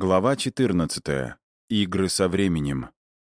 Глава 14. Игры со временем.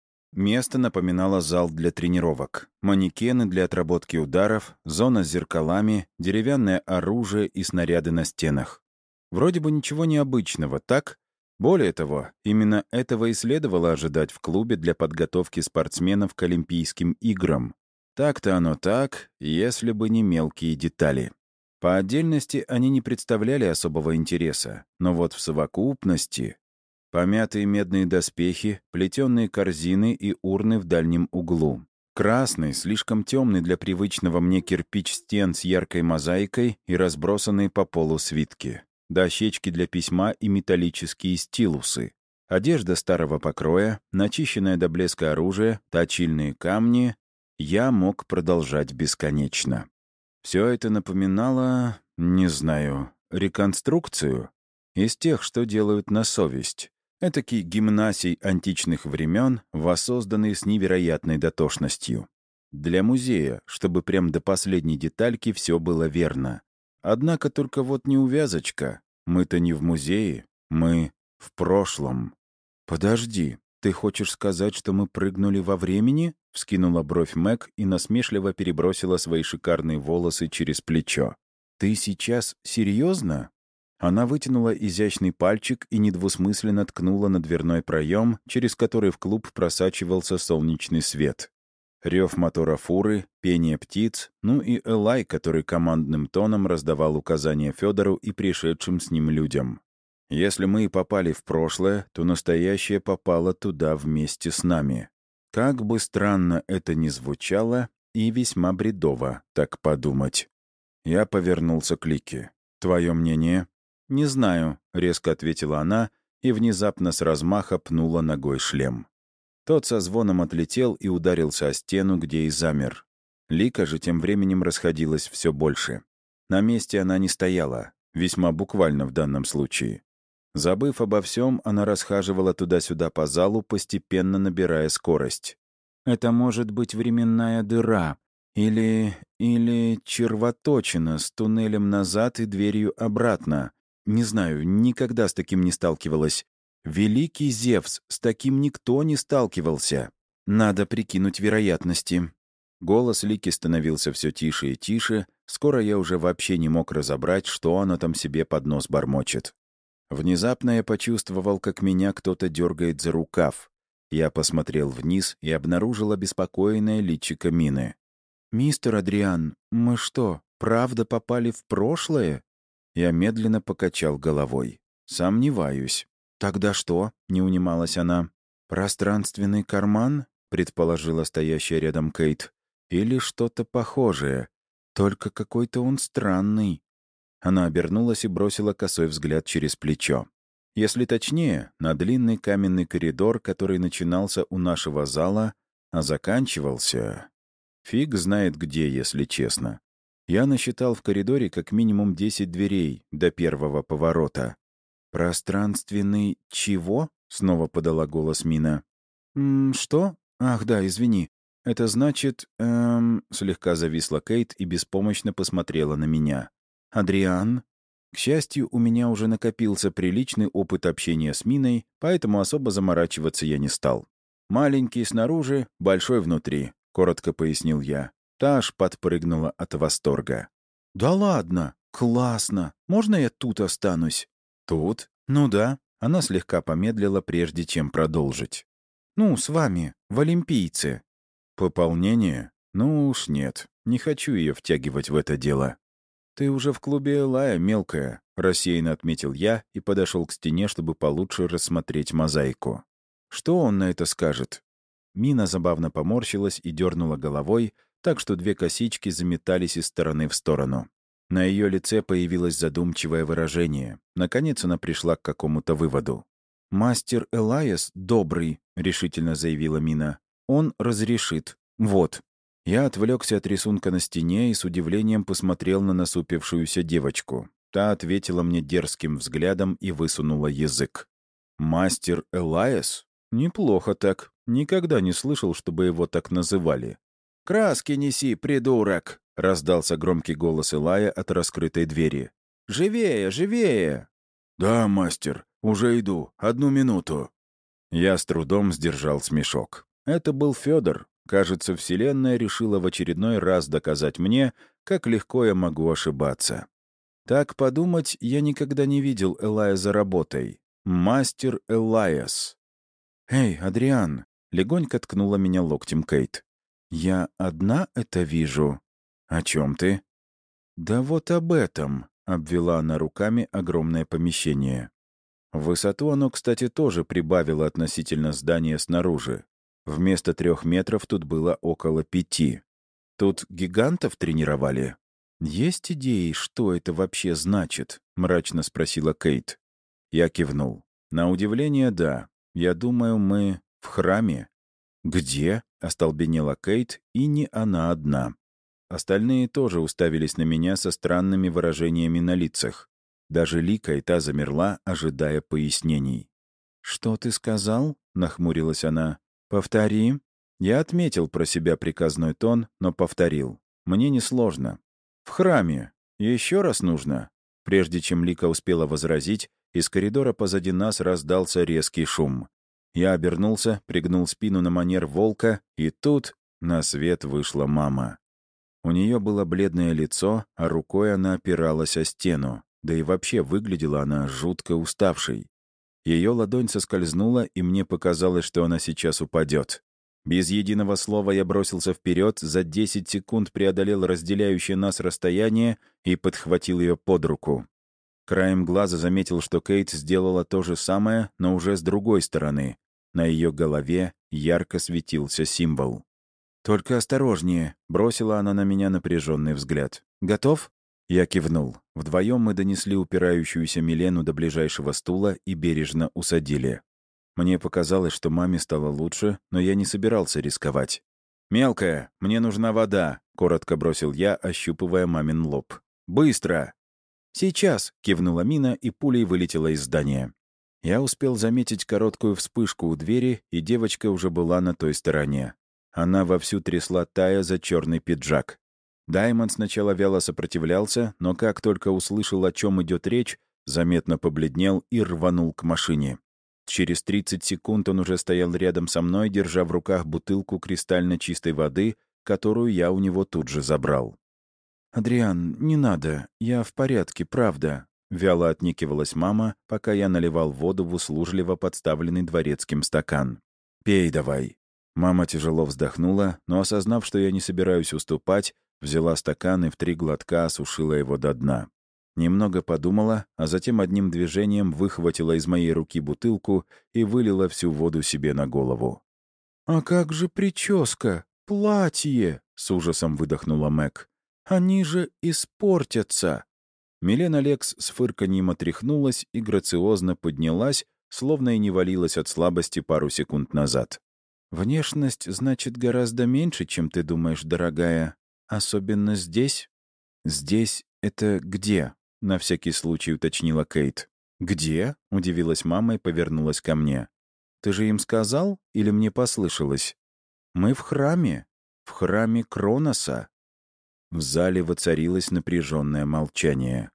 Место напоминало зал для тренировок. Манекены для отработки ударов, зона с зеркалами, деревянное оружие и снаряды на стенах. Вроде бы ничего необычного, так? Более того, именно этого и следовало ожидать в клубе для подготовки спортсменов к Олимпийским играм. Так-то оно так, если бы не мелкие детали. По отдельности они не представляли особого интереса, но вот в совокупности помятые медные доспехи, плетеные корзины и урны в дальнем углу. Красный, слишком темный для привычного мне кирпич стен с яркой мозаикой и разбросанные по полу свитки. Дощечки для письма и металлические стилусы. Одежда старого покроя, начищенное до блеска оружие, точильные камни. Я мог продолжать бесконечно. Все это напоминало, не знаю, реконструкцию из тех, что делают на совесть. Этакий гимнасий античных времен, воссозданный с невероятной дотошностью. Для музея, чтобы прям до последней детальки все было верно. Однако только вот неувязочка. Мы-то не в музее, мы в прошлом. «Подожди, ты хочешь сказать, что мы прыгнули во времени?» — вскинула бровь Мэг и насмешливо перебросила свои шикарные волосы через плечо. «Ты сейчас серьезно?» Она вытянула изящный пальчик и недвусмысленно ткнула на дверной проем, через который в клуб просачивался солнечный свет. Рев мотора фуры, пение птиц, ну и Элай, который командным тоном раздавал указания Федору и пришедшим с ним людям. Если мы и попали в прошлое, то настоящее попало туда вместе с нами. Как бы странно это ни звучало, и весьма бредово, так подумать. Я повернулся к Лике. «Твое мнение?» «Не знаю», — резко ответила она и внезапно с размаха пнула ногой шлем. Тот со звоном отлетел и ударился о стену, где и замер. Лика же тем временем расходилась все больше. На месте она не стояла, весьма буквально в данном случае. Забыв обо всем, она расхаживала туда-сюда по залу, постепенно набирая скорость. «Это может быть временная дыра или червоточина с туннелем назад и дверью обратно. Не знаю, никогда с таким не сталкивалась. Великий Зевс, с таким никто не сталкивался. Надо прикинуть вероятности». Голос Лики становился все тише и тише. Скоро я уже вообще не мог разобрать, что она там себе под нос бормочет. Внезапно я почувствовал, как меня кто-то дергает за рукав. Я посмотрел вниз и обнаружил обеспокоенное личико Мины. «Мистер Адриан, мы что, правда попали в прошлое?» Я медленно покачал головой. «Сомневаюсь». «Тогда что?» — не унималась она. «Пространственный карман?» — предположила стоящая рядом Кейт. «Или что-то похожее. Только какой-то он странный». Она обернулась и бросила косой взгляд через плечо. Если точнее, на длинный каменный коридор, который начинался у нашего зала, а заканчивался... Фиг знает где, если честно. Я насчитал в коридоре как минимум 10 дверей до первого поворота. «Пространственный чего?» — снова подала голос Мина. «Что? Ах, да, извини. Это значит...» слегка зависла Кейт и беспомощно посмотрела на меня. «Адриан?» К счастью, у меня уже накопился приличный опыт общения с Миной, поэтому особо заморачиваться я не стал. «Маленький снаружи, большой внутри», — коротко пояснил я. Та аж подпрыгнула от восторга. «Да ладно! Классно! Можно я тут останусь?» «Тут?» «Ну да». Она слегка помедлила, прежде чем продолжить. «Ну, с вами, в Олимпийце». «Пополнение? Ну уж нет. Не хочу ее втягивать в это дело». «Ты уже в клубе Элая, мелкая», — рассеянно отметил я и подошел к стене, чтобы получше рассмотреть мозаику. «Что он на это скажет?» Мина забавно поморщилась и дернула головой, так что две косички заметались из стороны в сторону. На ее лице появилось задумчивое выражение. Наконец она пришла к какому-то выводу. «Мастер Элайас добрый», — решительно заявила Мина. «Он разрешит. Вот». Я отвлекся от рисунка на стене и с удивлением посмотрел на насупившуюся девочку. Та ответила мне дерзким взглядом и высунула язык. «Мастер Элайас? Неплохо так. Никогда не слышал, чтобы его так называли». «Краски неси, придурок!» — раздался громкий голос Элая от раскрытой двери. «Живее, живее!» «Да, мастер, уже иду. 1 минуту». Я с трудом сдержал смешок. Это был Федор. Кажется, Вселенная решила в очередной раз доказать мне, как легко я могу ошибаться. Так подумать, я никогда не видел Элая за работой. Мастер Элайас. «Эй, Адриан!» — легонько ткнула меня локтем Кейт. «Я одна это вижу». «О чем ты?» «Да вот об этом», — обвела она руками огромное помещение. В высоту оно, кстати, тоже прибавило относительно здания снаружи. Вместо 3 метров тут было около 5. Тут гигантов тренировали? «Есть идеи, что это вообще значит?» — мрачно спросила Кейт. Я кивнул. «На удивление, да. Я думаю, мы в храме». «Где?» — остолбенела Кейт, и не она одна. Остальные тоже уставились на меня со странными выражениями на лицах. Даже Лика и та замерла, ожидая пояснений. «Что ты сказал?» — нахмурилась она. «Повтори». Я отметил про себя приказной тон, но повторил. «Мне несложно». «В храме. Еще раз нужно». Прежде чем Лика успела возразить, из коридора позади нас раздался резкий шум. Я обернулся, пригнул спину на манер волка, и тут на свет вышла мама. У нее было бледное лицо, а рукой она опиралась о стену, да и вообще выглядела она жутко уставшей. Ее ладонь соскользнула, и мне показалось, что она сейчас упадет. Без единого слова я бросился вперед, за 10 секунд преодолел разделяющее нас расстояние и подхватил ее под руку. Краем глаза заметил, что Кейт сделала то же самое, но уже с другой стороны. На ее голове ярко светился символ. «Только осторожнее», — бросила она на меня напряженный взгляд. «Готов?» Я кивнул. Вдвоем мы донесли упирающуюся Милену до ближайшего стула и бережно усадили. Мне показалось, что маме стало лучше, но я не собирался рисковать. «Мелкая, мне нужна вода», — коротко бросил я, ощупывая мамин лоб. «Быстро!» «Сейчас!» — кивнула Мина и пулей вылетела из здания. Я успел заметить короткую вспышку у двери, и девочка уже была на той стороне. Она вовсю трясла Тая за черный пиджак. Даймонд сначала вяло сопротивлялся, но как только услышал, о чем идет речь, заметно побледнел и рванул к машине. Через 30 секунд он уже стоял рядом со мной, держа в руках бутылку кристально чистой воды, которую я у него тут же забрал. «Адриан, не надо, я в порядке, правда», — вяло отникивалась мама, пока я наливал воду в услужливо подставленный дворецким стакан. «Пей давай». Мама тяжело вздохнула, но, осознав, что я не собираюсь уступать, взяла стакан и в 3 глотка осушила его до дна. Немного подумала, а затем одним движением выхватила из моей руки бутылку и вылила всю воду себе на голову. «А как же прическа? Платье!» — с ужасом выдохнула Мэг. «Они же испортятся!» Милена Лекс с фырканьем отряхнулась и грациозно поднялась, словно и не валилась от слабости пару секунд назад. «Внешность, значит, гораздо меньше, чем ты думаешь, дорогая. Особенно здесь?» «Здесь — это где?» — на всякий случай уточнила Кейт. «Где?» — удивилась мама и повернулась ко мне. «Ты же им сказал или мне послышалось?» «Мы в храме. В храме Кроноса». В зале воцарилось напряженное молчание.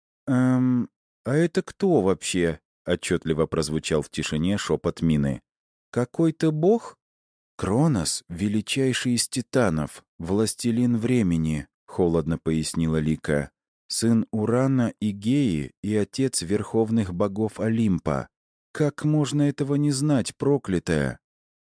А это кто вообще?» — отчетливо прозвучал в тишине шепот Мины. «Какой-то бог?» «Кронос — величайший из титанов, властелин времени», — холодно пояснила Лика. «Сын Урана и Геи и отец верховных богов Олимпа. Как можно этого не знать, проклятая?»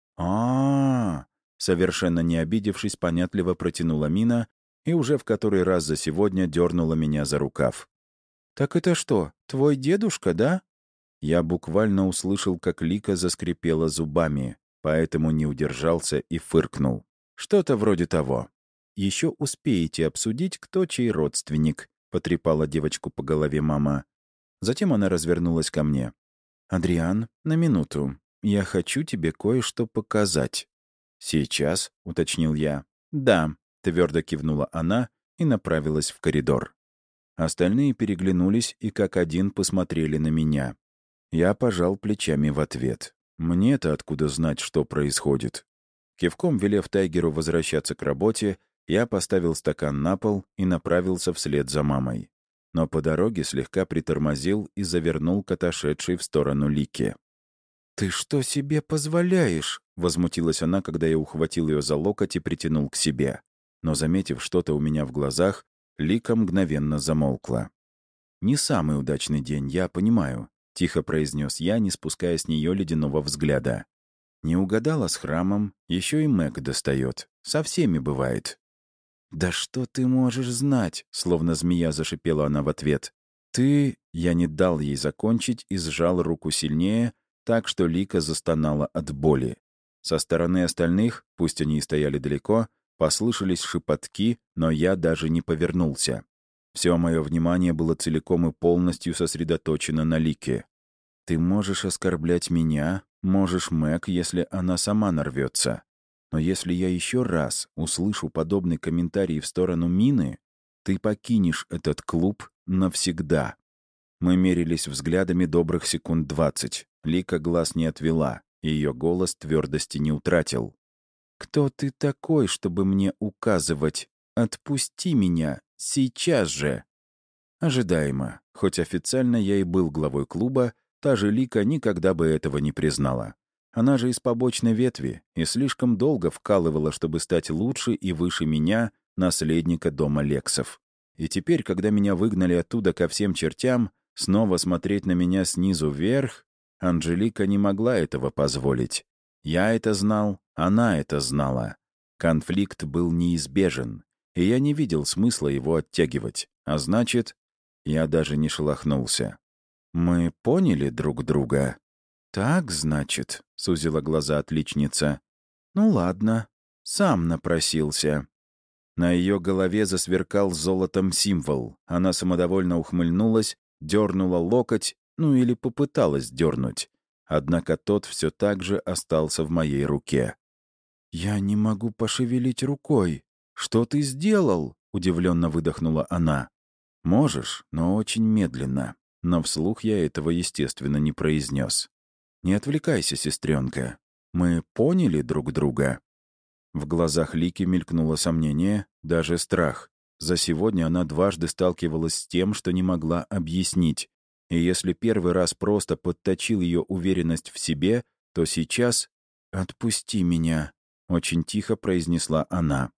Совершенно не обидевшись, понятливо протянула Мина и уже в который раз за сегодня дернула меня за рукав. «Так это что, твой дедушка, да?» Я буквально услышал, как Лика заскрипела зубами, поэтому не удержался и фыркнул. «Что-то вроде того. Еще успеете обсудить, кто чей родственник», — потрепала девочку по голове мама. Затем она развернулась ко мне. «Адриан, на минуту. Я хочу тебе кое-что показать». «Сейчас?» — уточнил я. «Да», — твердо кивнула она и направилась в коридор. Остальные переглянулись и как один посмотрели на меня. Я пожал плечами в ответ. Мне-то откуда знать, что происходит? Кивком велев Тайгеру возвращаться к работе, я поставил стакан на пол и направился вслед за мамой. но по дороге слегка притормозил и завернул к отошедшей в сторону Лике. «Ты что себе позволяешь?» — возмутилась она, когда я ухватил ее за локоть и притянул к себе. Но, заметив что-то у меня в глазах, Лика мгновенно замолкла. «Не самый удачный день, я понимаю», — тихо произнес я, не спуская с нее ледяного взгляда. «Не угадала с храмом, еще и Мэг достает. Со всеми бывает». «Да что ты можешь знать?» — словно змея зашипела она в ответ. «Ты...» — я не дал ей закончить и сжал руку сильнее, так что Лика застонала от боли. Со стороны остальных, пусть они и стояли далеко, послышались шепотки, но я даже не повернулся. Все мое внимание было целиком и полностью сосредоточено на Лике. «Ты можешь оскорблять меня, можешь Мэг, если она сама нарвется. Но если я еще раз услышу подобный комментарий в сторону Мины, ты покинешь этот клуб навсегда». Мы мерились взглядами добрых секунд 20. Лика глаз не отвела, и ее голос твердости не утратил. «Кто ты такой, чтобы мне указывать? Отпусти меня сейчас же!» Ожидаемо. Хоть официально я и был главой клуба, та же Лика никогда бы этого не признала. Она же из побочной ветви и слишком долго вкалывала, чтобы стать лучше и выше меня, наследника дома Лексов. И теперь, когда меня выгнали оттуда ко всем чертям, снова смотреть на меня снизу вверх, Анжелика не могла этого позволить. Я это знал, она это знала. Конфликт был неизбежен, и я не видел смысла его оттягивать. А значит, я даже не шелохнулся. «Мы поняли друг друга?» «Так, значит», — сузила глаза отличница. «Ну ладно, сам напросился». На ее голове засверкал золотом символ. Она самодовольно ухмыльнулась, дернула локоть, ну или попыталась дернуть. Однако тот все так же остался в моей руке. «Я не могу пошевелить рукой. Что ты сделал?» — удивленно выдохнула она. «Можешь, но очень медленно». Но вслух я этого, естественно, не произнес. «Не отвлекайся, сестренка. Мы поняли друг друга?» В глазах Лики мелькнуло сомнение, даже страх. За сегодня она дважды сталкивалась с тем, что не могла объяснить. И если первый раз просто подточил ее уверенность в себе, то сейчас «Отпусти меня», — очень тихо произнесла она.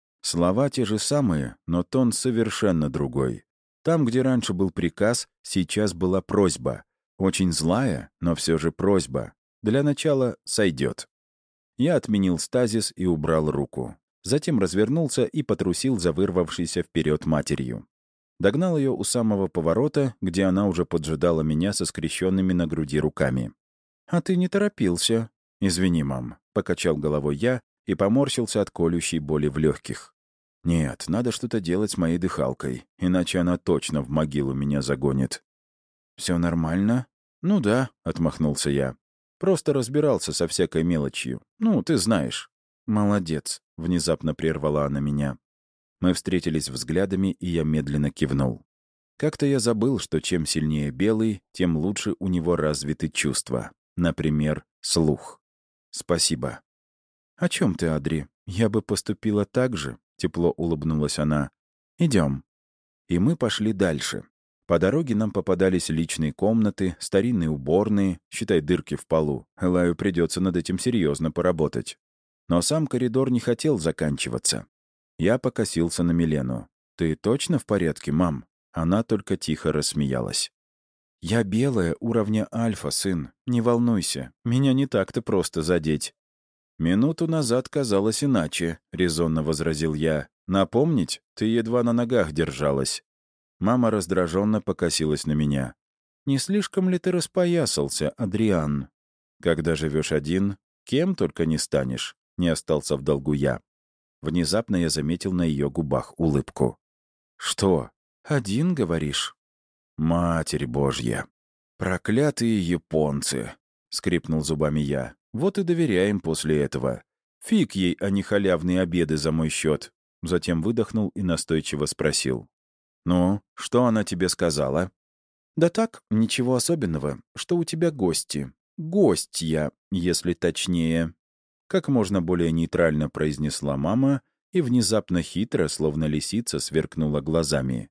Слова те же самые, но тон совершенно другой. Там, где раньше был приказ, сейчас была просьба. Очень злая, но все же просьба. Для начала сойдет. Я отменил стазис и убрал руку. Затем развернулся и потрусил за вырвавшейся вперед матерью. Догнал ее у самого поворота, где она уже поджидала меня со скрещенными на груди руками. «А ты не торопился». «Извини, мам», — покачал головой я и поморщился от колющей боли в легких. «Нет, надо что-то делать с моей дыхалкой, иначе она точно в могилу меня загонит». «Все нормально?» «Ну да», — отмахнулся я. «Просто разбирался со всякой мелочью. Ну, ты знаешь». «Молодец», — внезапно прервала она меня. Мы встретились взглядами, и я медленно кивнул. Как-то я забыл, что чем сильнее белый, тем лучше у него развиты чувства. Например, слух. «Спасибо». «О чем ты, Адри? Я бы поступила так же», — тепло улыбнулась она. «Идем». И мы пошли дальше. По дороге нам попадались личные комнаты, старинные уборные, считай дырки в полу. Элаю придется над этим серьезно поработать. Но сам коридор не хотел заканчиваться. Я покосился на Милену. «Ты точно в порядке, мам?» Она только тихо рассмеялась. «Я белая, уровня альфа, сын. Не волнуйся, меня не так-то просто задеть». «Минуту назад казалось иначе», — резонно возразил я. «Напомнить? Ты едва на ногах держалась». Мама раздраженно покосилась на меня. «Не слишком ли ты распоясался, Адриан? Когда живешь один, кем только не станешь», — не остался в долгу я. Внезапно я заметил на ее губах улыбку. «Что? Один, говоришь?» «Матерь Божья! Проклятые японцы!» — скрипнул зубами я. «Вот и доверяем после этого. Фиг ей, а не халявные обеды за мой счет». Затем выдохнул и настойчиво спросил. «Ну, что она тебе сказала?» «Да так, ничего особенного, что у тебя гости. Гостья, если точнее». Как можно более нейтрально произнесла мама и внезапно хитро, словно лисица, сверкнула глазами.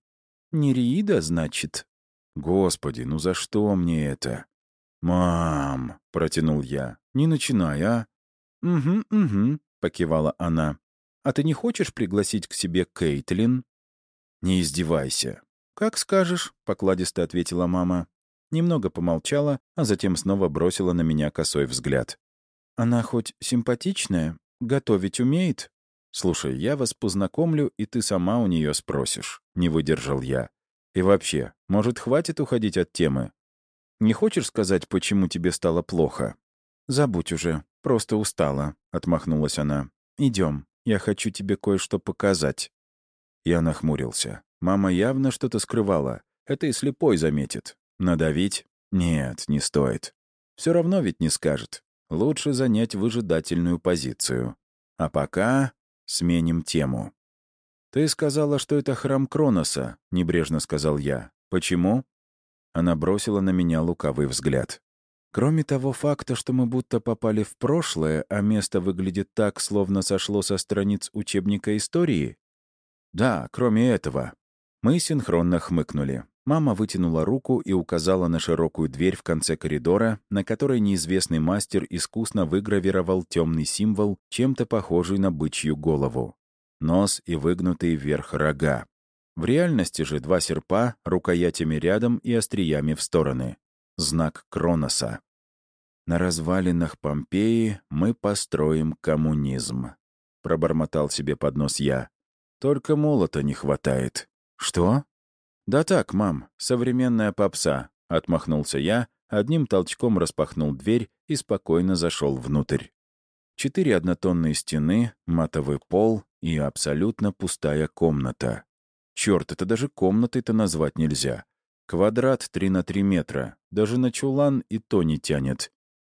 Нереида, значит?» «Господи, ну за что мне это?» «Мам!» — протянул я. «Не начинай, а?» «Угу, угу», — покивала она. «А ты не хочешь пригласить к себе Кейтлин?» «Не издевайся». «Как скажешь», — покладисто ответила мама. Немного помолчала, а затем снова бросила на меня косой взгляд. «Она хоть симпатичная? Готовить умеет?» «Слушай, я вас познакомлю, и ты сама у нее спросишь». Не выдержал я. «И вообще, может, хватит уходить от темы? Не хочешь сказать, почему тебе стало плохо?» «Забудь уже, просто устала», — отмахнулась она. «Идем, я хочу тебе кое-что показать». Я нахмурился. Мама явно что-то скрывала. Это и слепой заметит. Надавить? Нет, не стоит. Все равно ведь не скажет. Лучше занять выжидательную позицию. А пока сменим тему. «Ты сказала, что это храм Кроноса», — небрежно сказал я. «Почему?» Она бросила на меня лукавый взгляд. «Кроме того факта, что мы будто попали в прошлое, а место выглядит так, словно сошло со страниц учебника истории?» «Да, кроме этого». Мы синхронно хмыкнули. Мама вытянула руку и указала на широкую дверь в конце коридора, на которой неизвестный мастер искусно выгравировал темный символ, чем-то похожий на бычью голову. Нос и выгнутые вверх рога. В реальности же два серпа, рукоятями рядом и остриями в стороны. Знак Кроноса. «На развалинах Помпеи мы построим коммунизм», — пробормотал себе под нос я. «Только молота не хватает». «Что?» «Да так, мам, современная попса», — отмахнулся я, одним толчком распахнул дверь и спокойно зашел внутрь. 4 однотонные стены, матовый пол и абсолютно пустая комната. Черт, это даже комнатой-то назвать нельзя. Квадрат 3 на 3 метра, даже на чулан и то не тянет.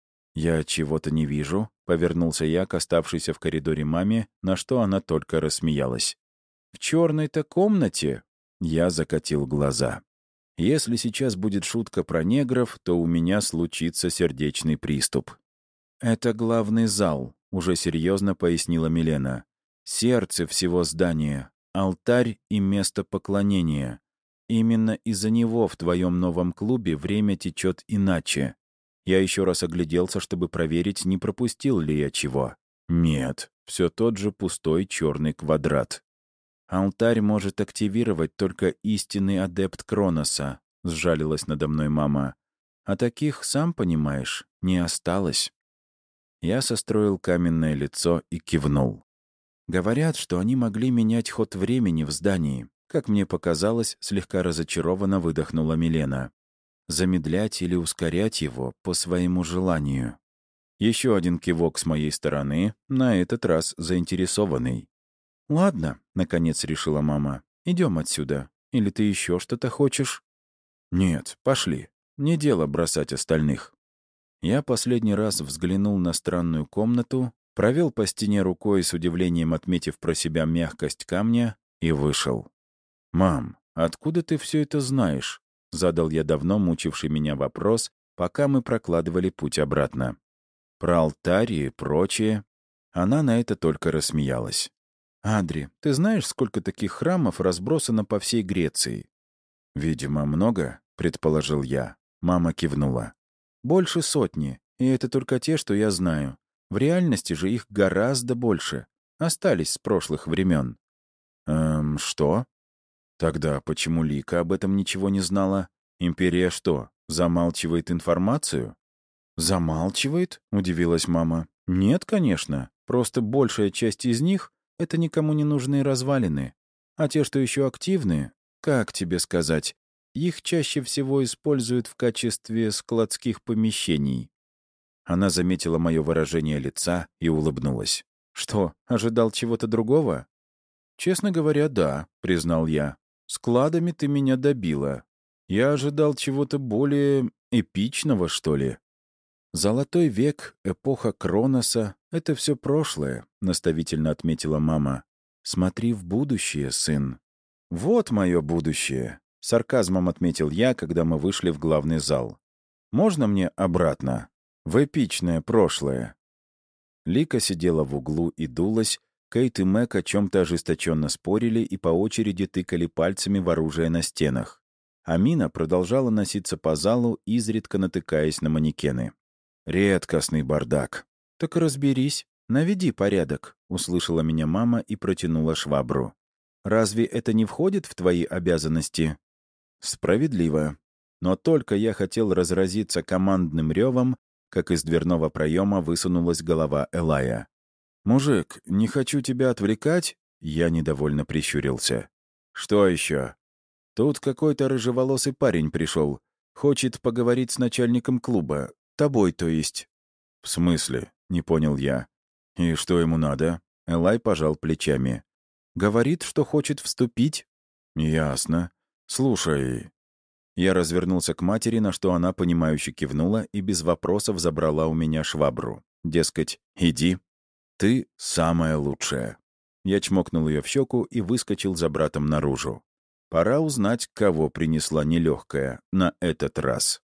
«Я чего-то не вижу», — повернулся я к оставшейся в коридоре маме, на что она только рассмеялась. «В черной-то комнате?» Я закатил глаза. «Если сейчас будет шутка про негров, то у меня случится сердечный приступ». «Это главный зал», — уже серьезно пояснила Милена. «Сердце всего здания, алтарь и место поклонения. Именно из-за него в твоем новом клубе время течет иначе. Я еще раз огляделся, чтобы проверить, не пропустил ли я чего. Нет, все тот же пустой черный квадрат. «Алтарь может активировать только истинный адепт Кроноса», — сжалилась надо мной мама. «А таких, сам понимаешь, не осталось». Я состроил каменное лицо и кивнул. Говорят, что они могли менять ход времени в здании. Как мне показалось, слегка разочарованно выдохнула Милена. Замедлять или ускорять его по своему желанию. Еще один кивок с моей стороны, на этот раз заинтересованный. «Ладно», — наконец решила мама, — «идем отсюда. Или ты еще что-то хочешь?» «Нет, пошли. Не дело бросать остальных». Я последний раз взглянул на странную комнату, провел по стене рукой, с удивлением отметив про себя мягкость камня, и вышел. «Мам, откуда ты все это знаешь?» — задал я давно мучивший меня вопрос, пока мы прокладывали путь обратно. Про алтарь и прочее. Она на это только рассмеялась. «Адри, ты знаешь, сколько таких храмов разбросано по всей Греции?» «Видимо, много», — предположил я. Мама кивнула. «Больше сотни, и это только те, что я знаю. В реальности же их гораздо больше. Остались с прошлых времен». Что?» «Тогда почему Лика об этом ничего не знала? Империя что, замалчивает информацию?» «Замалчивает?» — удивилась мама. «Нет, конечно. Просто большая часть из них — это никому не нужные развалины. А те, что еще активны, как тебе сказать, их чаще всего используют в качестве складских помещений». Она заметила мое выражение лица и улыбнулась. «Что, ожидал чего-то другого?» «Честно говоря, да», — признал я. «Складами ты меня добила. Я ожидал чего-то более эпичного, что ли». «Золотой век, эпоха Кроноса — это все прошлое», — наставительно отметила мама. «Смотри в будущее, сын». «Вот мое будущее», — сарказмом отметил я, когда мы вышли в главный зал. «Можно мне обратно? В эпичное прошлое?» Лика сидела в углу и дулась, Кейт и Мэг о чем-то ожесточенно спорили и по очереди тыкали пальцами в оружие на стенах. Амина продолжала носиться по залу, изредка натыкаясь на манекены. «Редкостный бардак». «Так разберись, наведи порядок», — услышала меня мама и протянула швабру. «Разве это не входит в твои обязанности?» «Справедливо. Но только я хотел разразиться командным ревом, как из дверного проема высунулась голова Элая. «Мужик, не хочу тебя отвлекать?» Я недовольно прищурился. «Что еще?» «Тут какой-то рыжеволосый парень пришел. Хочет поговорить с начальником клуба. Тобой, то есть». «В смысле?» — не понял я. «И что ему надо?» Элай пожал плечами. «Говорит, что хочет вступить». «Ясно. Слушай...» Я развернулся к матери, на что она, понимающе кивнула и без вопросов забрала у меня швабру. Дескать, иди. Ты самая лучшая. Я чмокнул ее в щеку и выскочил за братом наружу. Пора узнать, кого принесла нелегкая на этот раз.